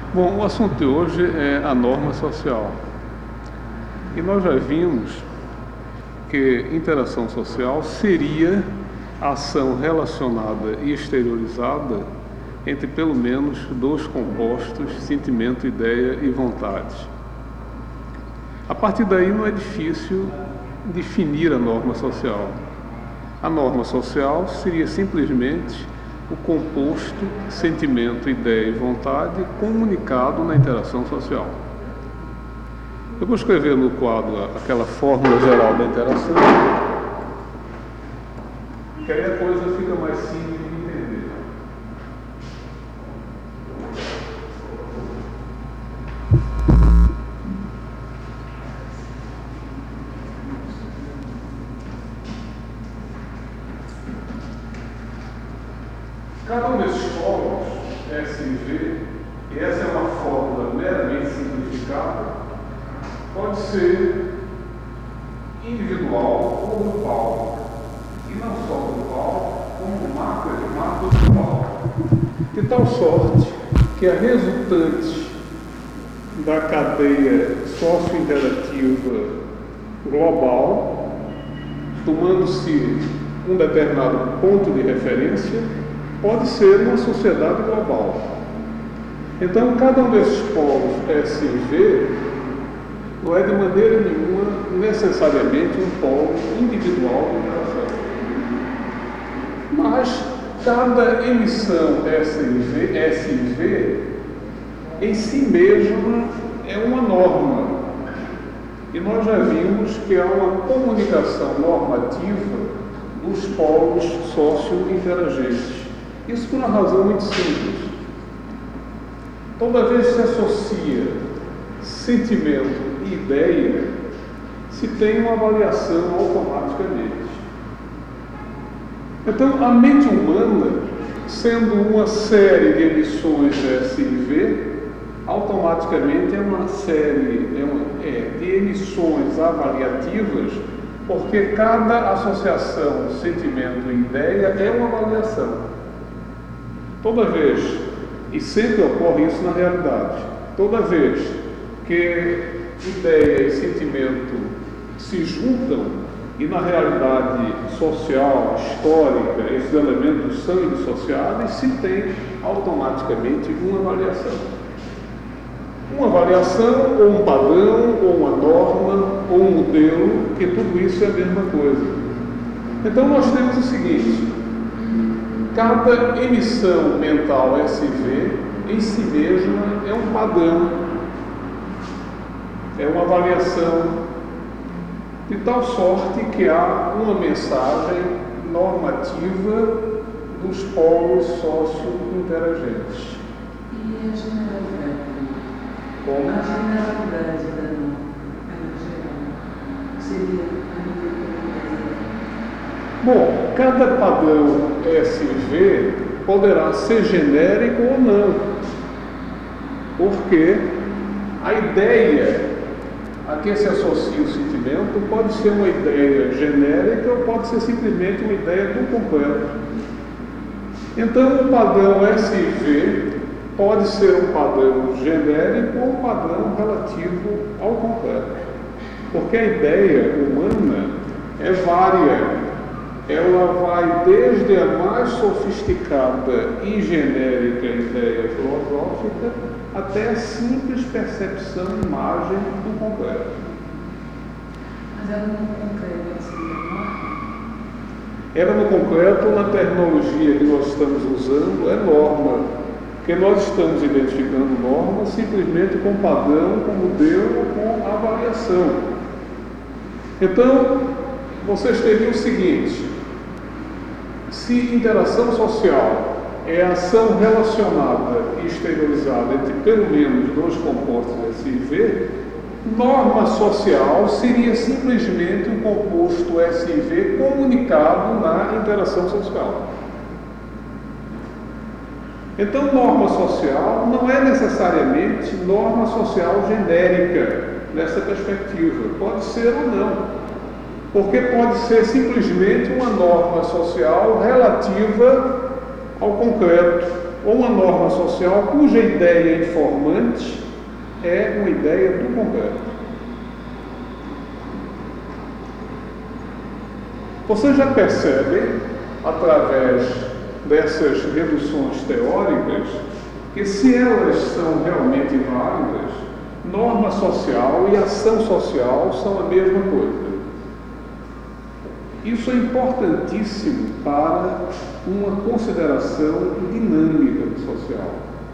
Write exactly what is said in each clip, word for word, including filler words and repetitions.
Bom, o assunto de hoje é a norma social. E nós já vimos que interação social seria ação relacionada e exteriorizada entre pelo menos dois compostos, sentimento, ideia e vontade. A partir daí não é difícil definir a norma social. A norma social seria simplesmente o composto, sentimento, ideia e vontade comunicado na interação social. Eu vou escrever no quadro aquela fórmula geral da interação, que aí a coisa fica mais simples de entender. Cada um desses polos, S e V, e essa é uma fórmula meramente simplificada, pode ser individual ou grupal, e não só grupal, como macro e macro-grupal, de tal sorte que a resultante da cadeia socio-interativa global, tomando-se um determinado ponto de referência, pode ser uma sociedade global. Então, cada um desses polos S e V não é de maneira nenhuma necessariamente um polo individual de interação. Mas cada emissão S e V, S e V em si mesma é uma norma. E nós já vimos que há uma comunicação normativa dos polos socio-interagentes. Isso por uma razão muito simples. Toda vez que se associa sentimento e ideia, se tem uma avaliação automaticamente. Então, a mente humana, sendo uma série de emissões S e V, automaticamente é uma série é uma, é, de emissões avaliativas, porque cada associação sentimento e ideia é uma avaliação. Toda vez, e sempre ocorre isso na realidade, toda vez que ideia e sentimento se juntam e na realidade social, histórica, esses elementos são indissociáveis, se tem automaticamente uma avaliação. Uma avaliação, ou um padrão, ou uma norma, ou um modelo, que tudo isso é a mesma coisa. Então nós temos o seguinte: cada emissão mental S V em si mesma é um padrão, é uma avaliação, de tal sorte que há uma mensagem normativa dos polos socio-interagentes. E a generalidade? Como? A generalidade da norma geral seria a nível. Bom, cada padrão S V poderá ser genérico ou não, porque a ideia a que se associa o sentimento pode ser uma ideia genérica ou pode ser simplesmente uma ideia do completo. Então, o padrão S V pode ser um padrão genérico ou um padrão relativo ao completo, porque a ideia humana é vária. Ela vai desde a mais sofisticada e genérica ideia filosófica até a simples percepção imagem do concreto. Mas ela no concreto seria norma? Ela no concreto, na terminologia que nós estamos usando, é norma, porque nós estamos identificando norma simplesmente com padrão, com modelo, com avaliação. Então, vocês teriam o seguinte: se interação social é ação relacionada e exteriorizada entre pelo menos dois compostos S e V, norma social seria simplesmente um composto S e V comunicado na interação social. Então, norma social não é necessariamente norma social genérica nessa perspectiva. Pode ser ou não. Porque pode ser simplesmente uma norma social relativa ao concreto ou uma norma social cuja ideia informante é uma ideia do concreto. Vocês já percebem, através dessas reduções teóricas, que se elas são realmente válidas, norma social e ação social são a mesma coisa. Isso é importantíssimo para uma consideração dinâmica do social.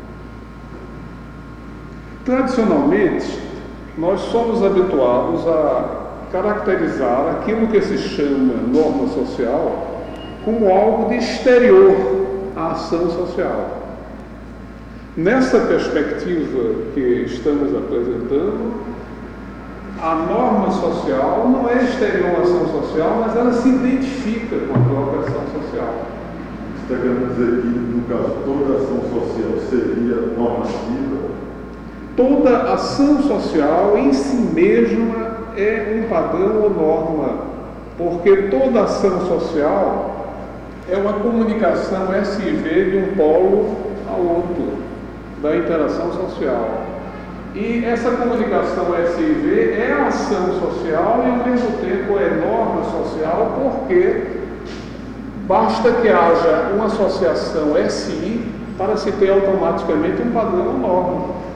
Tradicionalmente, nós somos habituados a caracterizar aquilo que se chama norma social como algo de exterior à ação social. Nessa perspectiva que estamos apresentando, a norma social não é exterior à ação social, mas ela se identifica com a própria ação social. Você está querendo dizer que, no caso, toda ação social seria normativa? Toda ação social em si mesma é um padrão ou norma, porque toda ação social é uma comunicação S I V de um polo ao outro, da interação social. E essa comunicação S I V é ação social e, ao mesmo tempo, é norma social, porque basta que haja uma associação S I para se ter automaticamente um padrão ou norma.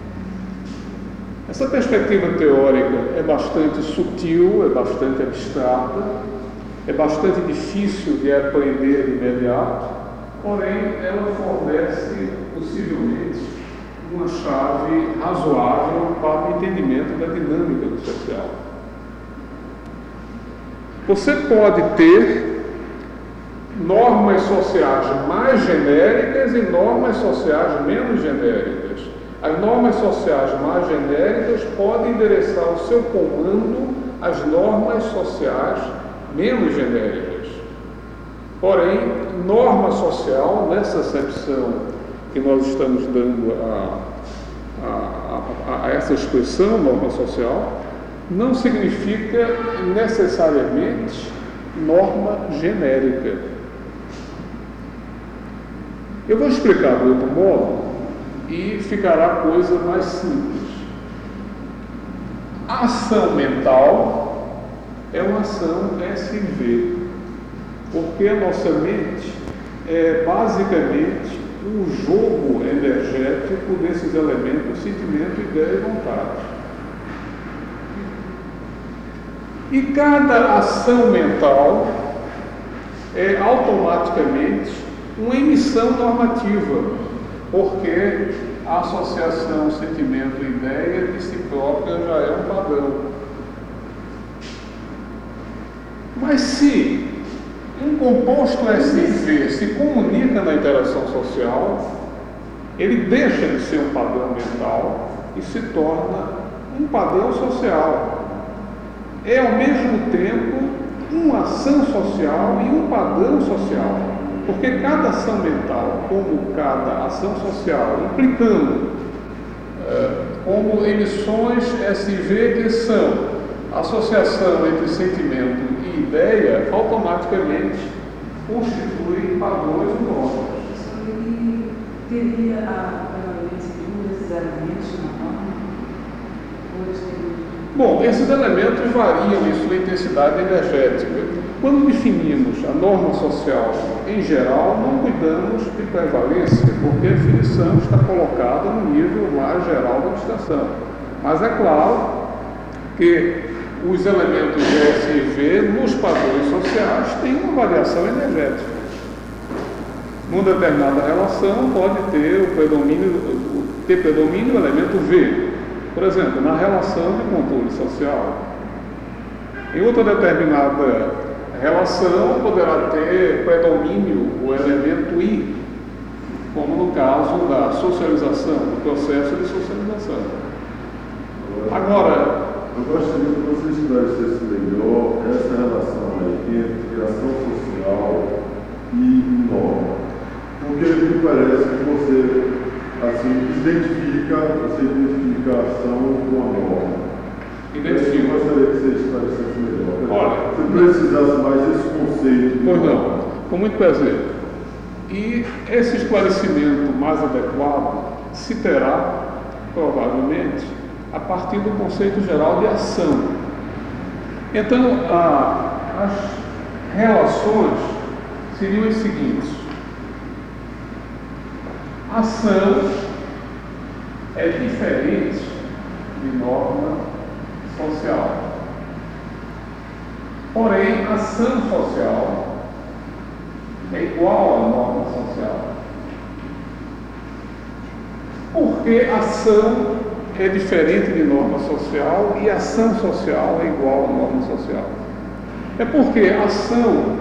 Essa perspectiva teórica é bastante sutil, é bastante abstrata, é bastante difícil de aprender de imediato, porém ela fornece, possivelmente, uma chave razoável para o entendimento da dinâmica do social. Você pode ter normas sociais mais genéricas e normas sociais menos genéricas. As normas sociais mais genéricas podem endereçar o seu comando às normas sociais menos genéricas. Porém, norma social, nessa acepção que nós estamos dando a, a, a, a essa expressão, norma social, não significa necessariamente norma genérica. Eu vou explicar de outro modo e ficará a coisa mais simples. A ação mental é uma ação S I V, porque a nossa mente é basicamente um jogo energético desses elementos sentimento, ideia e vontade. E cada ação mental é automaticamente uma emissão normativa, porque a associação sentimento e ideia de si própria já é um padrão. Mas se um composto S I V se comunica na interação social, ele deixa de ser um padrão mental e se torna um padrão social. É, ao mesmo tempo, uma ação social e um padrão social, porque cada ação mental, como cada ação social, implicando é, como emissões S I V que são associação entre sentimento e ideia, automaticamente constitui padrões e normas. Ele teria a prevalência de um desses elementos na norma? Ou eles teriam... Bom, esses elementos variam em sua intensidade energética. Quando definimos a norma social em geral, não cuidamos de prevalência, porque a definição está colocada no nível mais geral da abstração. Mas é claro que os elementos de S I V nos padrões sociais têm uma variação energética. Numa determinada relação pode ter o predomínio, ter predomínio o elemento V. Por exemplo, na relação de controle social. Em outra determinada relação poderá ter predomínio o elemento I, como no caso da socialização, do processo de socialização. Agora, eu gostaria que você esclarecesse melhor essa relação aí entre ação social e norma. Porque me parece que você assim, identifica, você identifica a ação com a norma. Identifico. Eu gostaria que você esclarecesse melhor. Olha, se precisasse mais esse conceito. Pois não, com muito prazer. E esse esclarecimento mais adequado se terá, provavelmente, a partir do conceito geral de ação. Então, a, as relações seriam as seguintes. Ação é diferente de norma social. Porém, ação social é igual à norma social. Porque ação é diferente de norma social e ação social é igual à norma social. É porque ação,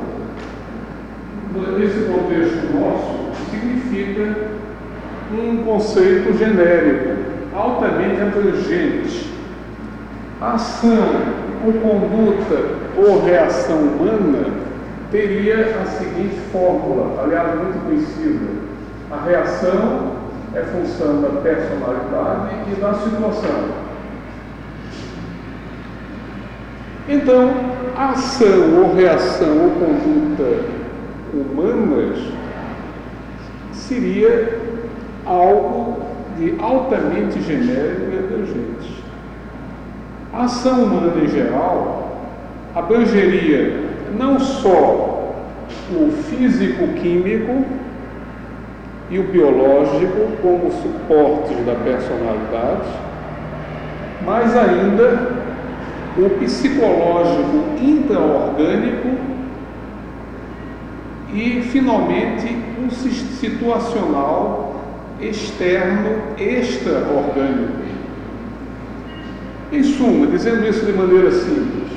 nesse contexto nosso, significa um conceito genérico, altamente abrangente. Ação ou conduta ou reação humana teria a seguinte fórmula, aliás, muito conhecida. A reação é função da personalidade e da situação. Então, a ação ou reação ou conduta humanas seria algo de altamente genérico e abrangente. A ação humana em geral abrangeria não só o físico-químico e o biológico como suportes da personalidade, mas ainda o psicológico intraorgânico e, finalmente, o situacional externo extraorgânico. Em suma, dizendo isso de maneira simples,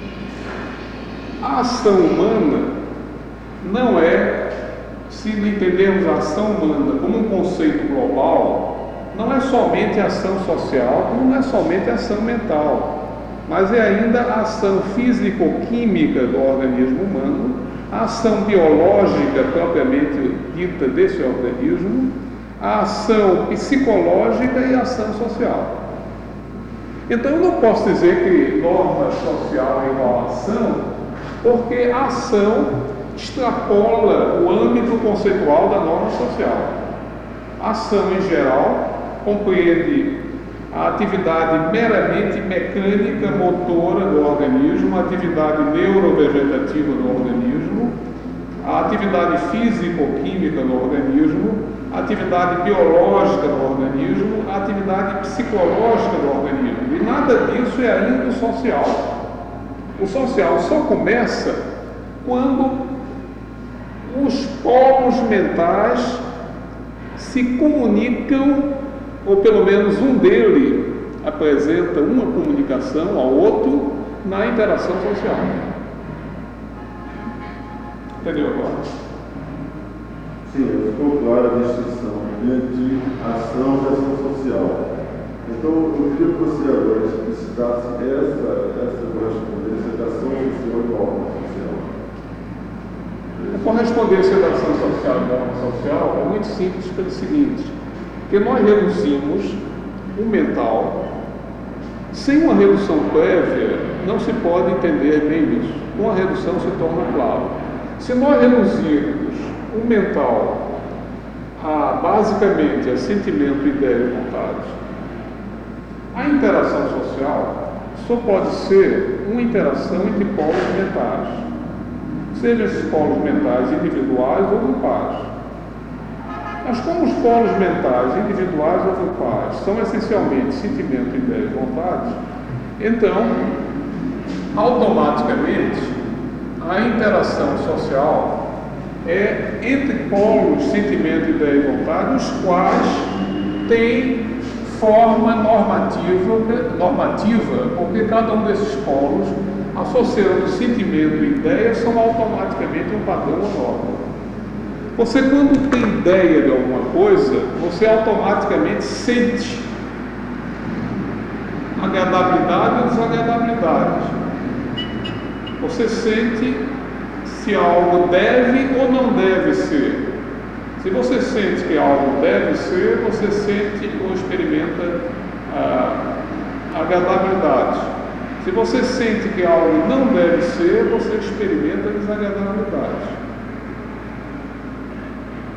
a ação humana não é, se entendermos a ação humana como um conceito global, não é somente a ação social, como não é somente a ação mental, mas é ainda a ação físico-química do organismo humano, a ação biológica propriamente dita desse organismo, a ação psicológica e a ação social. Então, eu não posso dizer que norma social é igual a ação, porque a ação extrapola o âmbito conceitual da norma social. A ação, em geral, compreende a atividade meramente mecânica, motora do organismo, a atividade neurovegetativa do organismo, a atividade físico-química do organismo, a atividade biológica do organismo, a atividade psicológica do organismo. E nada disso é ainda o social. O social só começa quando os polos mentais se comunicam, ou pelo menos um deles apresenta uma comunicação ao outro na interação social. Entendeu agora? Sim, ficou clara a distinção entre ação e ação social. Então, eu queria que você agora explicitasse essa, essa correspondência da ação social e norma social. A correspondência da ação social e norma social é muito simples pelo seguinte, que nós reduzimos o mental, sem uma redução prévia, não se pode entender bem isso. Com a redução se torna claro. Se nós reduzirmos o mental a, basicamente, a sentimento, ideia e vontade, a interação social só pode ser uma interação entre polos mentais, sejam esses polos mentais individuais ou grupais. Mas como os polos mentais individuais ou grupais são essencialmente sentimento, ideia e vontade, então, automaticamente, a interação social é entre polos, sentimento, ideia e vontade, os quais têm forma normativa, normativa, porque cada um desses polos, associando sentimento e ideia, são automaticamente um padrão ou norma. Você, quando tem ideia de alguma coisa, você automaticamente sente agradabilidade ou desagradabilidade. Você sente se algo deve ou não deve ser. Se você sente que algo deve ser, você sente ou experimenta a agradabilidade. Se você sente que algo não deve ser, você experimenta a desagradabilidade.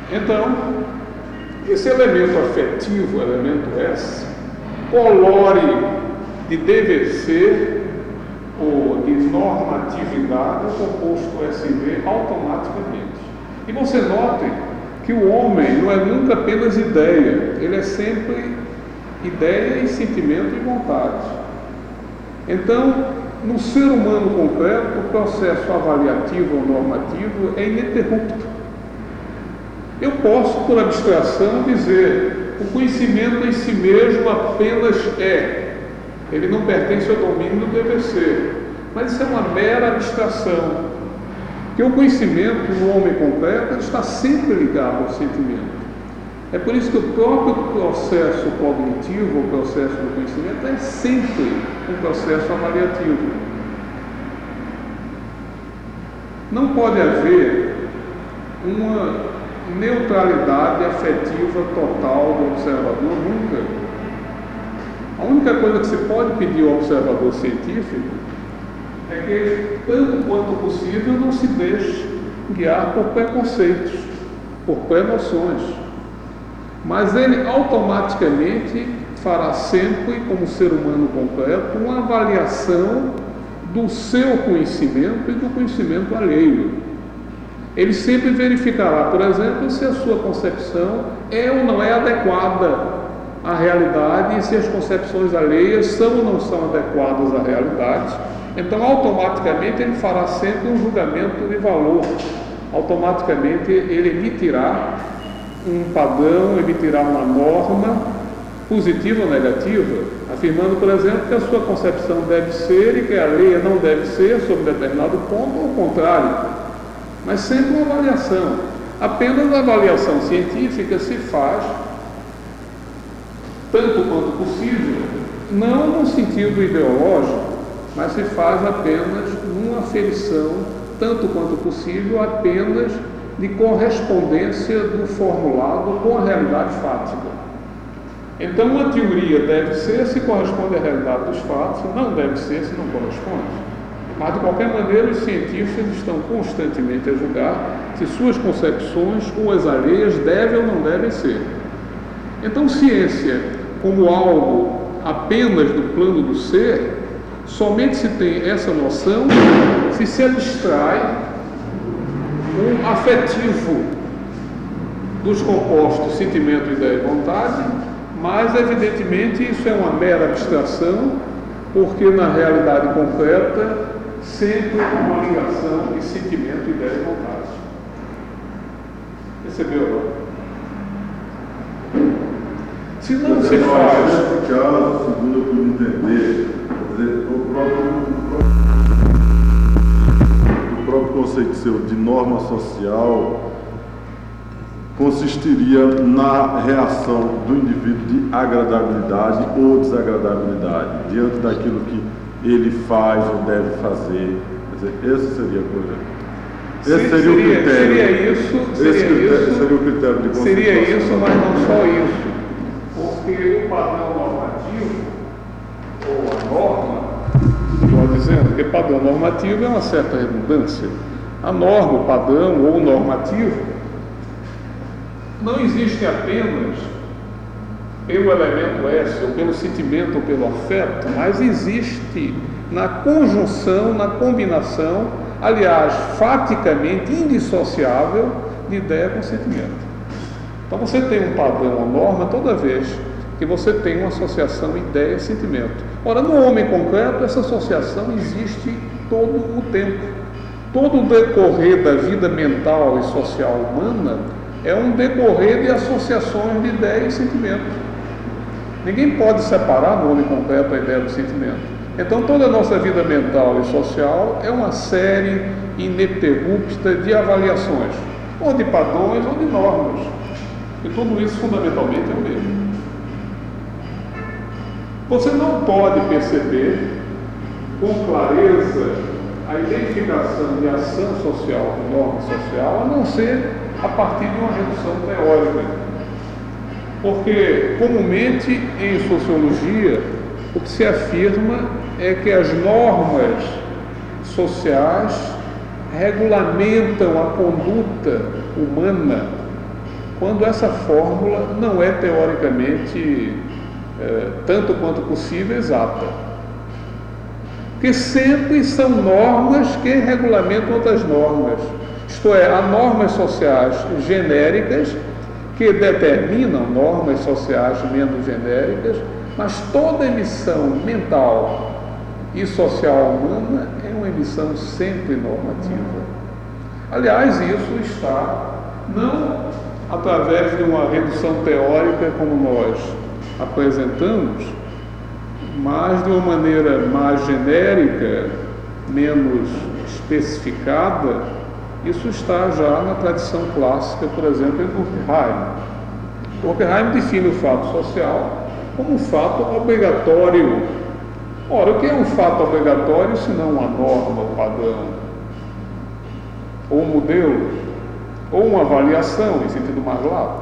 Então, esse elemento afetivo, elemento S, colore de dever ser ou de normatividade o composto S V automaticamente. E você note que o homem não é nunca apenas ideia, ele é sempre ideia e sentimento e vontade. Então, no ser humano concreto, o processo avaliativo ou normativo é ininterrupto. Eu posso, por abstração, dizer o conhecimento em si mesmo apenas é. Ele não pertence ao domínio do dever ser. Mas isso é uma mera abstração. Porque o conhecimento no homem concreto está sempre ligado ao sentimento. É por isso que o próprio processo cognitivo, o processo do conhecimento, é sempre um processo avaliativo. Não pode haver uma neutralidade afetiva total do observador, nunca. A única coisa que se pode pedir ao observador científico é que ele, tanto quanto possível, não se deixe guiar por preconceitos, por pré-noções. Mas ele automaticamente fará sempre, como ser humano concreto, uma avaliação do seu conhecimento e do conhecimento alheio. Ele sempre verificará, por exemplo, se a sua concepção é ou não é adequada à realidade e se as concepções alheias são ou não são adequadas à realidade. Então, automaticamente, ele fará sempre um julgamento de valor. Automaticamente, ele emitirá um padrão, emitirá uma norma, positiva ou negativa, afirmando, por exemplo, que a sua concepção deve ser e que a alheia não deve ser sobre determinado ponto, ou o contrário. Mas sempre uma avaliação. Apenas a avaliação científica se faz, tanto quanto possível, não no sentido ideológico, mas se faz apenas numa aferição, tanto quanto possível, apenas de correspondência do formulado com a realidade fática. Então, uma teoria deve ser se corresponde à realidade dos fatos, não deve ser se não corresponde. Mas, de qualquer maneira, os cientistas estão constantemente a julgar se suas concepções ou as alheias devem ou não devem ser. Então, ciência, como algo apenas do plano do ser, somente se tem essa noção se se abstrai o afetivo dos compostos sentimento, ideia e vontade, mas, evidentemente, isso é uma mera abstração, porque, na realidade concreta, sempre há uma ligação de sentimento, ideia e vontade. Percebeu? Se não Mas se eu acho que faz... nesse caso, segundo eu pude entender, quer dizer, o próprio, o próprio conceito seu de norma social consistiria na reação do indivíduo de agradabilidade ou desagradabilidade diante daquilo que ele faz ou deve fazer. Quer dizer, esse seria a coisa. Esse seria, seria o critério. Seria isso, seria esse critério, isso, seria o critério de conceituação. Seria isso, mas não só isso. Porque o padrão normativo, ou a norma, estou dizendo que padrão normativo é uma certa redundância. A norma, o padrão ou normativo, não existe apenas pelo elemento S, ou pelo sentimento, ou pelo afeto, mas existe na conjunção, na combinação, aliás, faticamente indissociável, de ideia com sentimento. Então você tem um padrão, uma norma, toda vez que você tem uma associação ideia-sentimento. Ora, no homem concreto, essa associação existe todo o tempo. Todo o decorrer da vida mental e social humana é um decorrer de associações de ideia e sentimento. Ninguém pode separar no homem concreto a ideia do sentimento. Então, toda a nossa vida mental e social é uma série ininterrupta de avaliações, ou de padrões ou de normas. E tudo isso, fundamentalmente, é o mesmo. Você não pode perceber com clareza a identificação de ação social com norma social, a não ser a partir de uma redução teórica. Porque, comumente, em sociologia, o que se afirma é que as normas sociais regulamentam a conduta humana quando essa fórmula não é teoricamente, é, tanto quanto possível, exata. Porque sempre são normas que regulamentam outras normas. Isto é, há normas sociais genéricas que determinam normas sociais menos genéricas, mas toda emissão mental e social humana é uma emissão sempre normativa. Aliás, isso está não através de uma redução teórica como nós apresentamos, mas de uma maneira mais genérica, menos especificada. Isso está já na tradição clássica, por exemplo, em Durkheim. Durkheim define o fato social como um fato obrigatório. Ora, o que é um fato obrigatório se não uma norma, um padrão, ou um modelo, ou uma avaliação em sentido mais lato?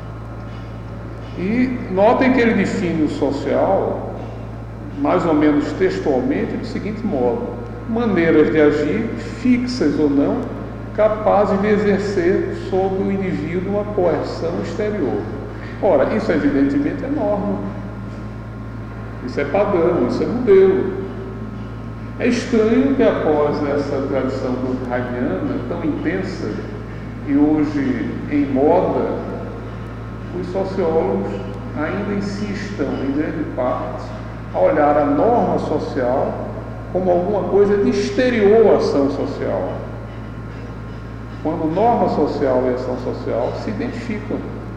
E notem que ele define o social, mais ou menos textualmente, do seguinte modo: maneiras de agir, fixas ou não, capazes de exercer sobre o indivíduo uma coerção exterior. Ora, isso evidentemente é norma, isso é padrão, isso é modelo. É estranho que após essa tradição durkheimiana tão intensa e hoje em moda, os sociólogos ainda insistam, em grande parte, a olhar a norma social como alguma coisa de exterior à ação social, quando norma social e ação social se identificam.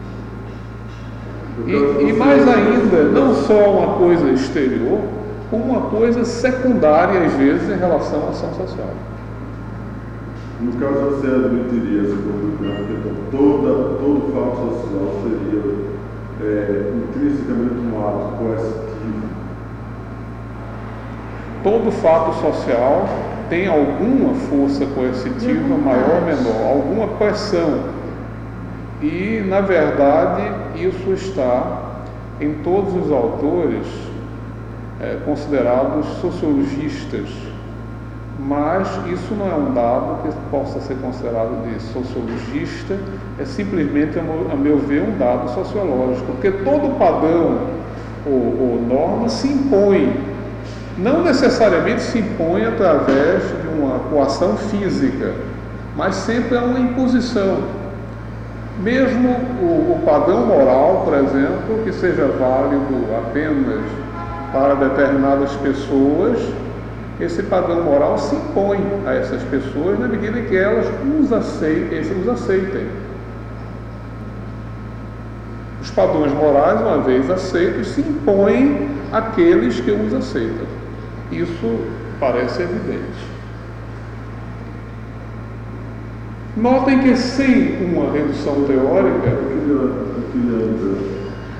E, e mais ainda, não só uma coisa exterior, como uma coisa secundária, às vezes, em relação à ação social. No caso, você admitiria essa conclusão que então, toda, todo fato social seria é, intrinsecamente um ato coercitivo? Todo fato social tem alguma força coercitiva, maior ou menor, alguma coerção. E, na verdade, isso está em todos os autores é, considerados sociologistas, mas isso não é um dado que possa ser considerado de sociologista, é simplesmente, a meu ver, um dado sociológico, porque todo padrão ou, ou norma se impõe, não necessariamente se impõe através de uma coação física, mas sempre é uma imposição. Mesmo o, o padrão moral, por exemplo, que seja válido apenas para determinadas pessoas, esse padrão moral se impõe a essas pessoas na medida em que elas os aceitem. Os aceitem. Os padrões morais, uma vez aceitos, se impõem àqueles que os aceitam. Isso parece evidente. Notem que sem uma redução teórica, Eu queria, eu queria ainda.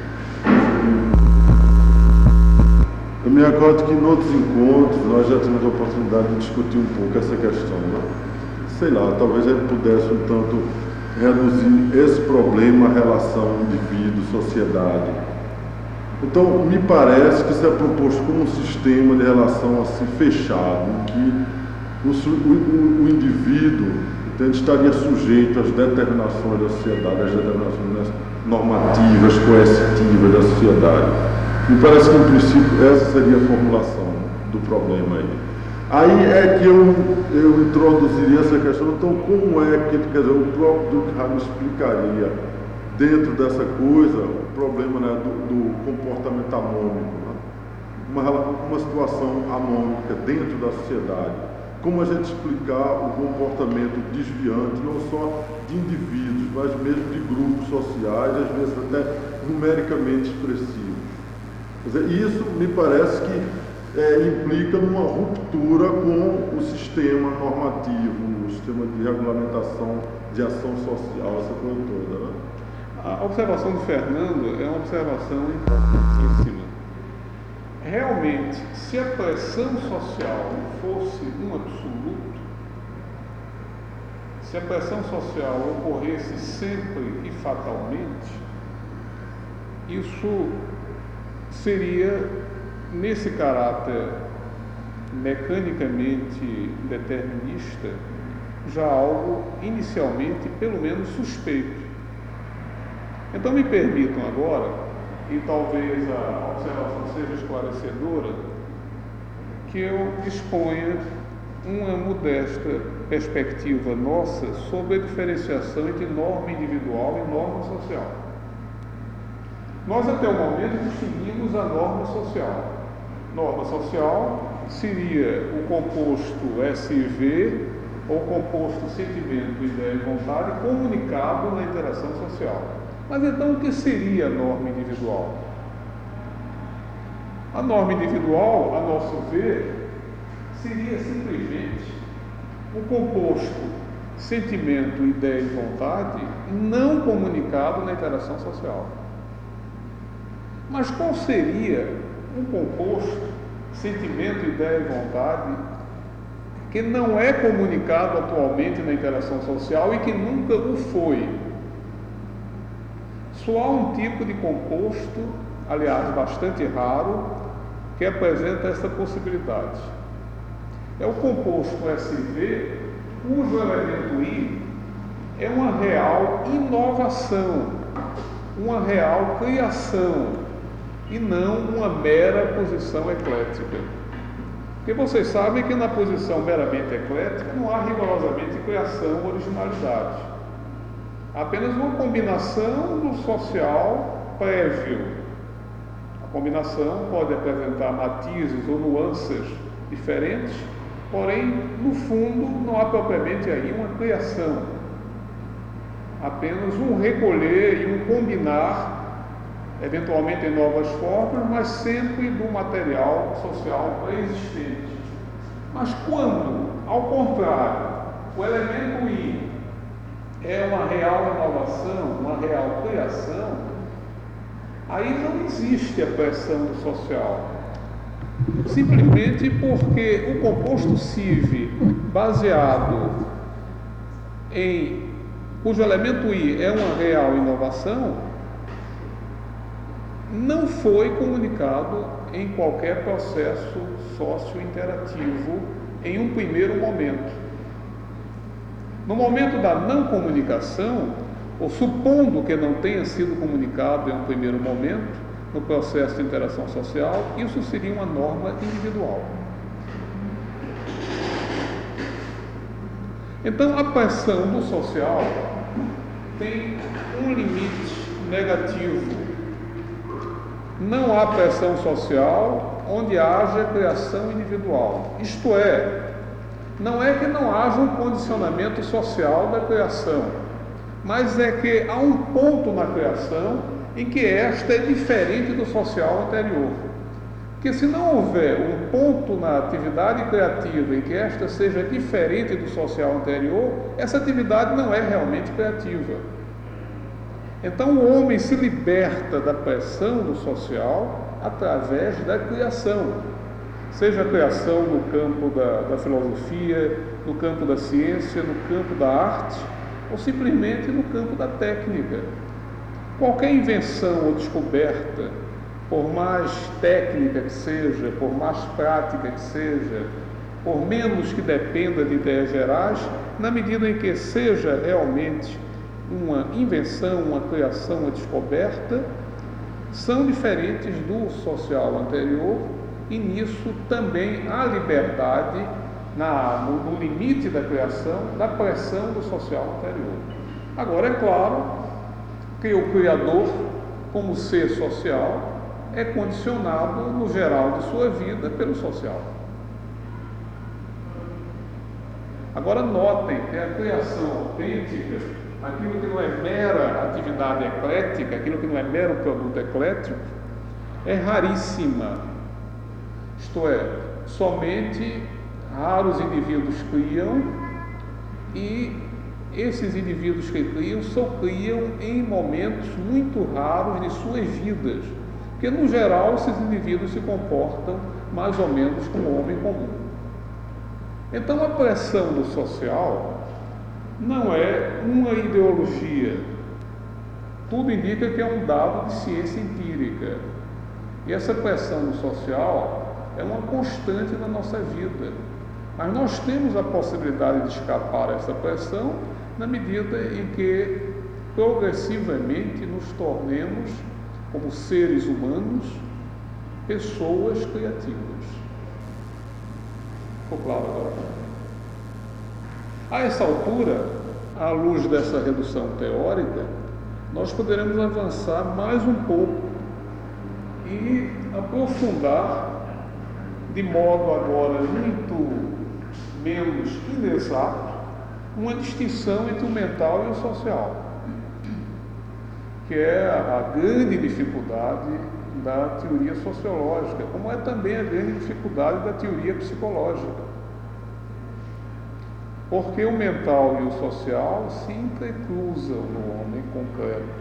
Eu me recordo que em outros encontros nós já tivemos a oportunidade de discutir um pouco essa questão, né? Sei lá, talvez a gente pudesse um tanto reduzir esse problema, a relação indivíduo-sociedade. Então, me parece que isso é proposto como um sistema de relação assim fechado, em que o, o, o indivíduo então, estaria sujeito às determinações da sociedade, às determinações normativas, coercitivas da sociedade. Me parece que, em princípio, essa seria a formulação do problema aí. Aí é que eu, eu introduziria essa questão. Então, como é que, quer dizer, o próprio Durkheim explicaria, dentro dessa coisa, o problema, né, do, do comportamento anômico, né? uma, uma situação anômica dentro da sociedade? Como a gente explicar o comportamento desviante, não só de indivíduos, mas mesmo de grupos sociais, às vezes até numericamente expressivos. Quer dizer, isso me parece que é, implica numa ruptura com o sistema normativo, o sistema de regulamentação de ação social, essa coisa toda, né? A observação do Fernando é uma observação importantíssima. Realmente, se a pressão social fosse um absoluto, se a pressão social ocorresse sempre e fatalmente, isso seria, nesse caráter mecanicamente determinista, já algo inicialmente, pelo menos, suspeito. Então me permitam agora, e talvez a observação seja esclarecedora, que eu exponha uma modesta perspectiva nossa sobre a diferenciação entre norma individual e norma social. Nós até o momento distinguimos a norma social. Norma social seria o composto S I V ou composto sentimento, ideia e vontade comunicado na interação social. Mas então o que seria a norma individual? A norma individual, a nosso ver, seria simplesmente o composto sentimento, ideia e vontade não comunicado na interação social. Mas qual seria um composto sentimento, ideia e vontade que não é comunicado atualmente na interação social e que nunca o foi? Só há um tipo de composto, aliás, bastante raro, que apresenta essa possibilidade. É o composto S I V, cujo elemento I é uma real inovação, uma real criação, e não uma mera posição eclética. Porque vocês sabem que na posição meramente eclética não há rigorosamente criação ou originalidade. Há apenas uma combinação do social prévio. A combinação pode apresentar matizes ou nuances diferentes, porém, no fundo, não há propriamente aí uma criação. Apenas um recolher e um combinar, eventualmente em novas formas, mas sempre do material social pré-existente. Mas quando, ao contrário, o elemento I é uma real inovação, uma real criação, aí não existe a pressão do social. Simplesmente porque o composto S I V, baseado em cujo elemento I é uma real inovação, não foi comunicado em qualquer processo sócio-interativo em um primeiro momento. No momento da não comunicação, ou supondo que não tenha sido comunicado em um primeiro momento, no processo de interação social, isso seria uma norma individual. Então, a pressão do social tem um limite negativo. Não há pressão social onde haja criação individual. Isto é, não é que não haja um condicionamento social da criação, mas é que há um ponto na criação em que esta é diferente do social anterior. Porque se não houver um ponto na atividade criativa em que esta seja diferente do social anterior, essa atividade não é realmente criativa. Então o homem se liberta da pressão do social através da criação, seja a criação no campo da, da filosofia, no campo da ciência, no campo da arte, ou simplesmente no campo da técnica. Qualquer invenção ou descoberta, por mais técnica que seja, por mais prática que seja, por menos que dependa de ideias gerais, na medida em que seja realmente uma invenção, uma criação, uma descoberta, são diferentes do social anterior, e nisso também há liberdade, na, no, no limite da criação, da pressão do social anterior. Agora, é claro que o criador, como ser social, é condicionado no geral de sua vida pelo social. Agora notem que a criação autêntica, aquilo que não é mera atividade eclética, aquilo que não é mero produto eclético, é raríssima. Isto é, somente raros indivíduos criam, e esses indivíduos que criam só criam em momentos muito raros de suas vidas, porque no geral esses indivíduos se comportam mais ou menos como o homem comum. Então a pressão do social não é uma ideologia. Tudo indica que é um dado de ciência empírica. E essa pressão do social é uma constante na nossa vida. Mas nós temos a possibilidade de escapar a essa pressão na medida em que progressivamente nos tornemos, como seres humanos, pessoas criativas. Ficou claro agora? A essa altura, à luz dessa redução teórica, nós poderemos avançar mais um pouco e aprofundar, de modo agora muito menos inexato, uma distinção entre o mental e o social, que é a grande dificuldade da teoria sociológica, como é também a grande dificuldade da teoria psicológica. Porque o mental e o social se entrecruzam no homem concreto.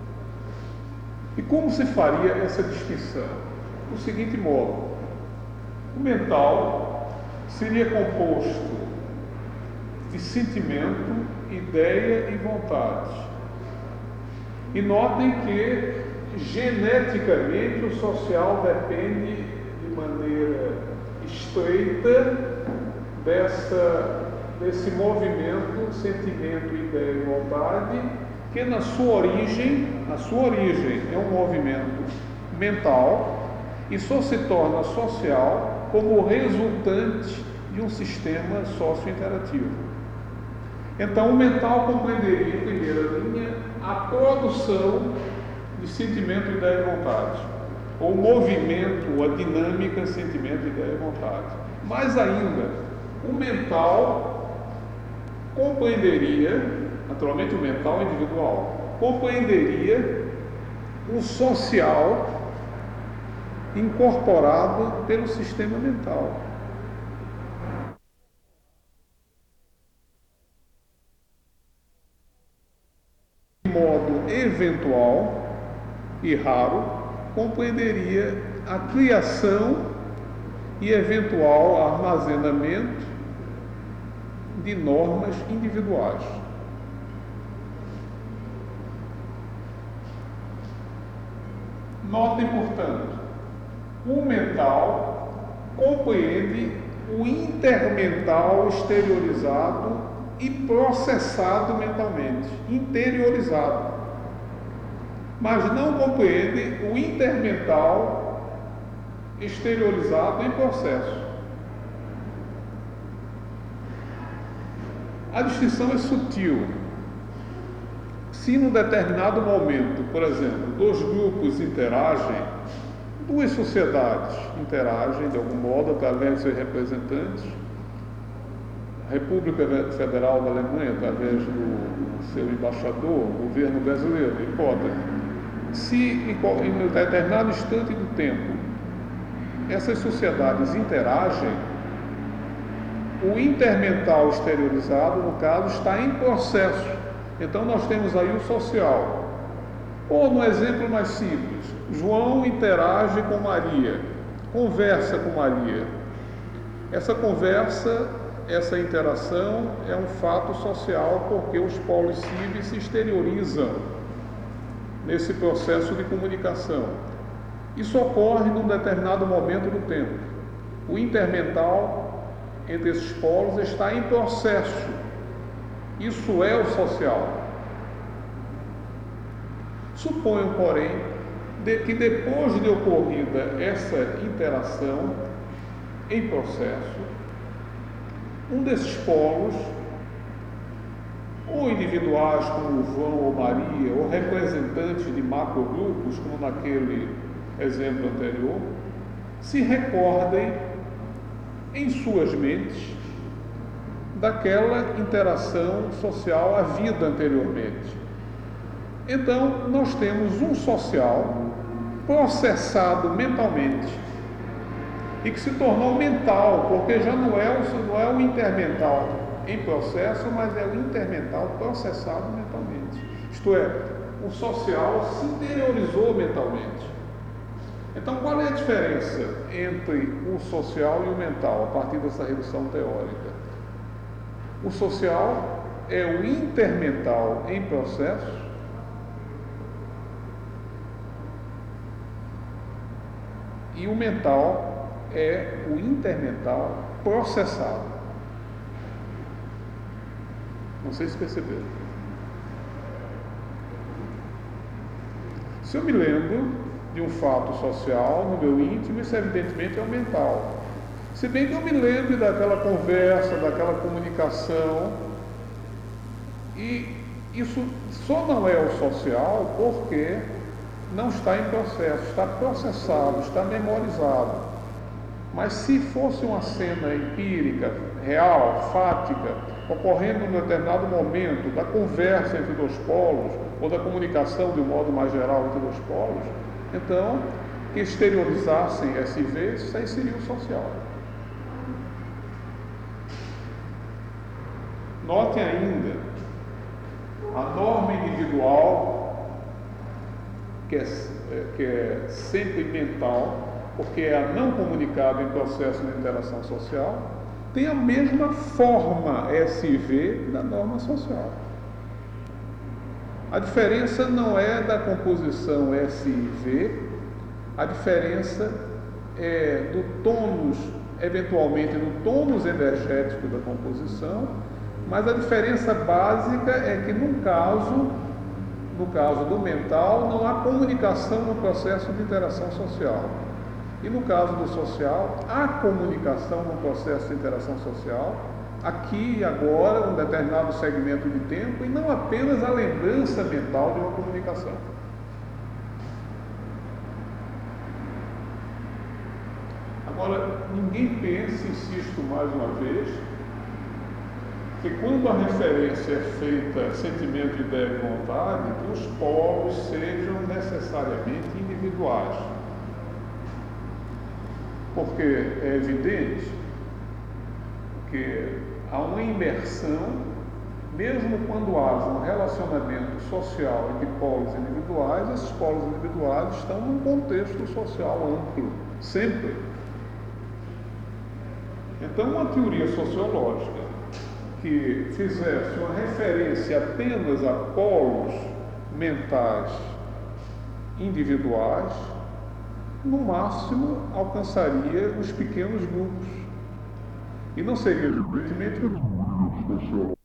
E como se faria essa distinção? Do seguinte modo: o mental seria composto de sentimento, ideia e vontade. E notem que geneticamente o social depende de maneira estreita dessa, desse movimento, sentimento, ideia e vontade, que na sua origem, a sua origem é um movimento mental e só se torna social como resultante de um sistema socio-interativo. Então, o mental compreenderia, em primeira linha, a produção de sentimento, ideia e vontade, ou o movimento, a dinâmica, sentimento, ideia e vontade. Mais ainda, o mental compreenderia, naturalmente o mental individual, compreenderia o social incorporado pelo sistema mental. De modo eventual e raro, compreenderia a criação e eventual armazenamento de normas individuais. Notem, portanto, o mental compreende o intermental exteriorizado e processado mentalmente, interiorizado, mas não compreende o intermental exteriorizado em processo. A distinção é sutil. Se num determinado momento, por exemplo, dois grupos interagem, duas sociedades interagem de algum modo através de seus representantes, a República Federal da Alemanha através do seu embaixador, o governo brasileiro, hipótese. Se em um determinado instante do tempo essas sociedades interagem, o intermental exteriorizado, no caso, está em processo. Então nós temos aí o social. Ou no exemplo mais simples, João interage com Maria, conversa com Maria. Essa conversa, essa interação é um fato social porque os polos cíveis se exteriorizam nesse processo de comunicação. Isso ocorre num determinado momento do tempo. O intermental entre esses polos está em processo. Isso é o social. Suponho, porém, de que depois de ocorrida essa interação em processo, um desses polos, ou individuais como João ou Maria, ou representantes de macrogrupos, como naquele exemplo anterior, se recordem em suas mentes daquela interação social havida anteriormente. Então, nós temos um social processado mentalmente e que se tornou mental, porque já não é o, não é o intermental em processo, mas é o intermental processado mentalmente. Isto é, o social se interiorizou mentalmente. Então, qual é a diferença entre o social e o mental, a partir dessa redução teórica? O social é o intermental em processo e o mental é o intermental processado. Não sei se perceberam. Se eu me lembro de um fato social no meu íntimo, isso evidentemente é o mental. Se bem que eu me lembre daquela conversa, daquela comunicação, e isso só não é o social porque não está em processo, está processado, está memorizado. Mas se fosse uma cena empírica, real, fática, ocorrendo em um determinado momento da conversa entre dois polos, ou da comunicação de um modo mais geral entre dois polos, então, que exteriorizassem S V, isso aí seria o social. Note ainda, a norma individual, que é, que é sempre mental, porque é a não comunicada em processo de interação social, tem a mesma forma S V da norma social. A diferença não é da composição S V, a diferença é do tônus, eventualmente no tônus energético da composição, mas a diferença básica é que no caso, no caso do mental, não há comunicação no processo de interação social. E no caso do social, há comunicação no processo de interação social, aqui e agora, um determinado segmento de tempo, e não apenas a lembrança mental de uma comunicação. Agora, ninguém pense, insisto mais uma vez, que quando a referência é feita sentimento, ideia e vontade, que os polos sejam necessariamente individuais. Porque é evidente que há uma imersão, mesmo quando haja um relacionamento social entre polos individuais, esses polos individuais estão num contexto social amplo, sempre. Então, uma teoria sociológica que fizesse uma referência apenas a polos mentais individuais, no máximo alcançaria os pequenos grupos. E não seria, evidentemente,